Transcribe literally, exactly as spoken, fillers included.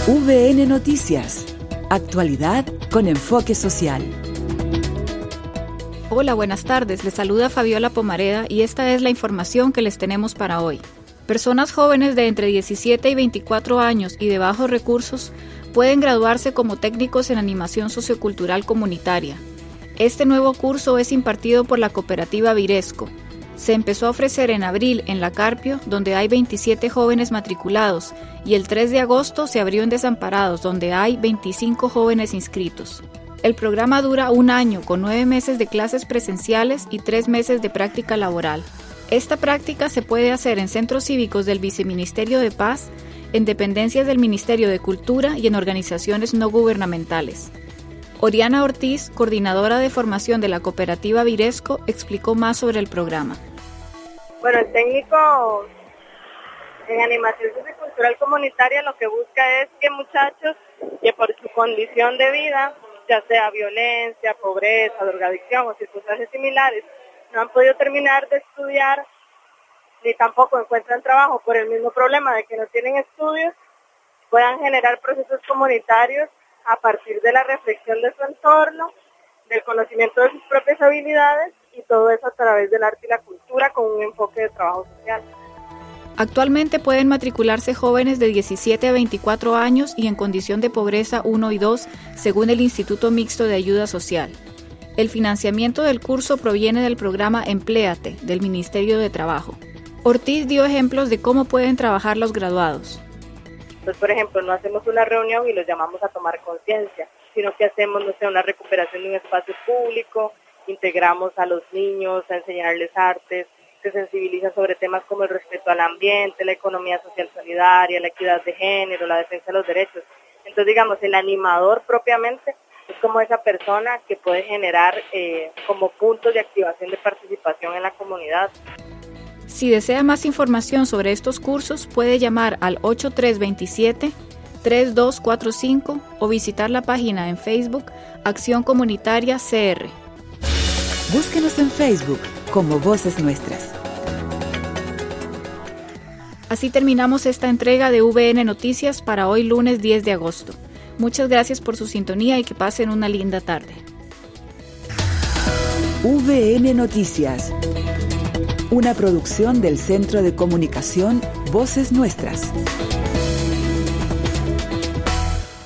V N Noticias. Actualidad con enfoque social. Hola, buenas tardes. Les saluda Fabiola Pomareda y esta es la información que les tenemos para hoy. Personas jóvenes de entre diecisiete y veinticuatro años y de bajos recursos pueden graduarse como técnicos en animación sociocultural comunitaria. Este nuevo curso es impartido por la cooperativa Viresco. Se empezó a ofrecer en abril en La Carpio, donde hay veintisiete jóvenes matriculados, y el tres de agosto se abrió en Desamparados, donde hay veinticinco jóvenes inscritos. El programa dura un año con nueve meses de clases presenciales y tres meses de práctica laboral. Esta práctica se puede hacer en centros cívicos del Viceministerio de Paz, en dependencias del Ministerio de Cultura y en organizaciones no gubernamentales. Oriana Ortiz, coordinadora de formación de la cooperativa Viresco, explicó más sobre el programa. Bueno, el técnico en animación sociocultural comunitaria lo que busca es que muchachos que por su condición de vida, ya sea violencia, pobreza, drogadicción o circunstancias similares, no han podido terminar de estudiar ni tampoco encuentran trabajo por el mismo problema de que no tienen estudios, puedan generar procesos comunitarios a partir de la reflexión de su entorno, del conocimiento de sus propias habilidades y todo eso a través del arte y la cultura con un enfoque de trabajo social. Actualmente pueden matricularse jóvenes de diecisiete a veinticuatro años y en condición de pobreza uno y dos, según el Instituto Mixto de Ayuda Social. El financiamiento del curso proviene del programa Empléate, del Ministerio de Trabajo. Ortiz dio ejemplos de cómo pueden trabajar los graduados. Entonces, por ejemplo, no hacemos una reunión y los llamamos a tomar conciencia, sino que hacemos, no sé, una recuperación de un espacio público, integramos a los niños a enseñarles artes, se sensibiliza sobre temas como el respeto al ambiente, la economía social solidaria, la equidad de género, la defensa de los derechos. Entonces, digamos, el animador propiamente es como esa persona que puede generar eh, como puntos de activación de participación en la comunidad. Si desea más información sobre estos cursos, puede llamar al ocho tres dos siete, tres dos cuatro cinco o visitar la página en Facebook Acción Comunitaria C R. Búsquenos en Facebook como Voces Nuestras. Así terminamos esta entrega de V N Noticias para hoy lunes diez de agosto. Muchas gracias por su sintonía y que pasen una linda tarde. V N Noticias. Una producción del Centro de Comunicación Voces Nuestras.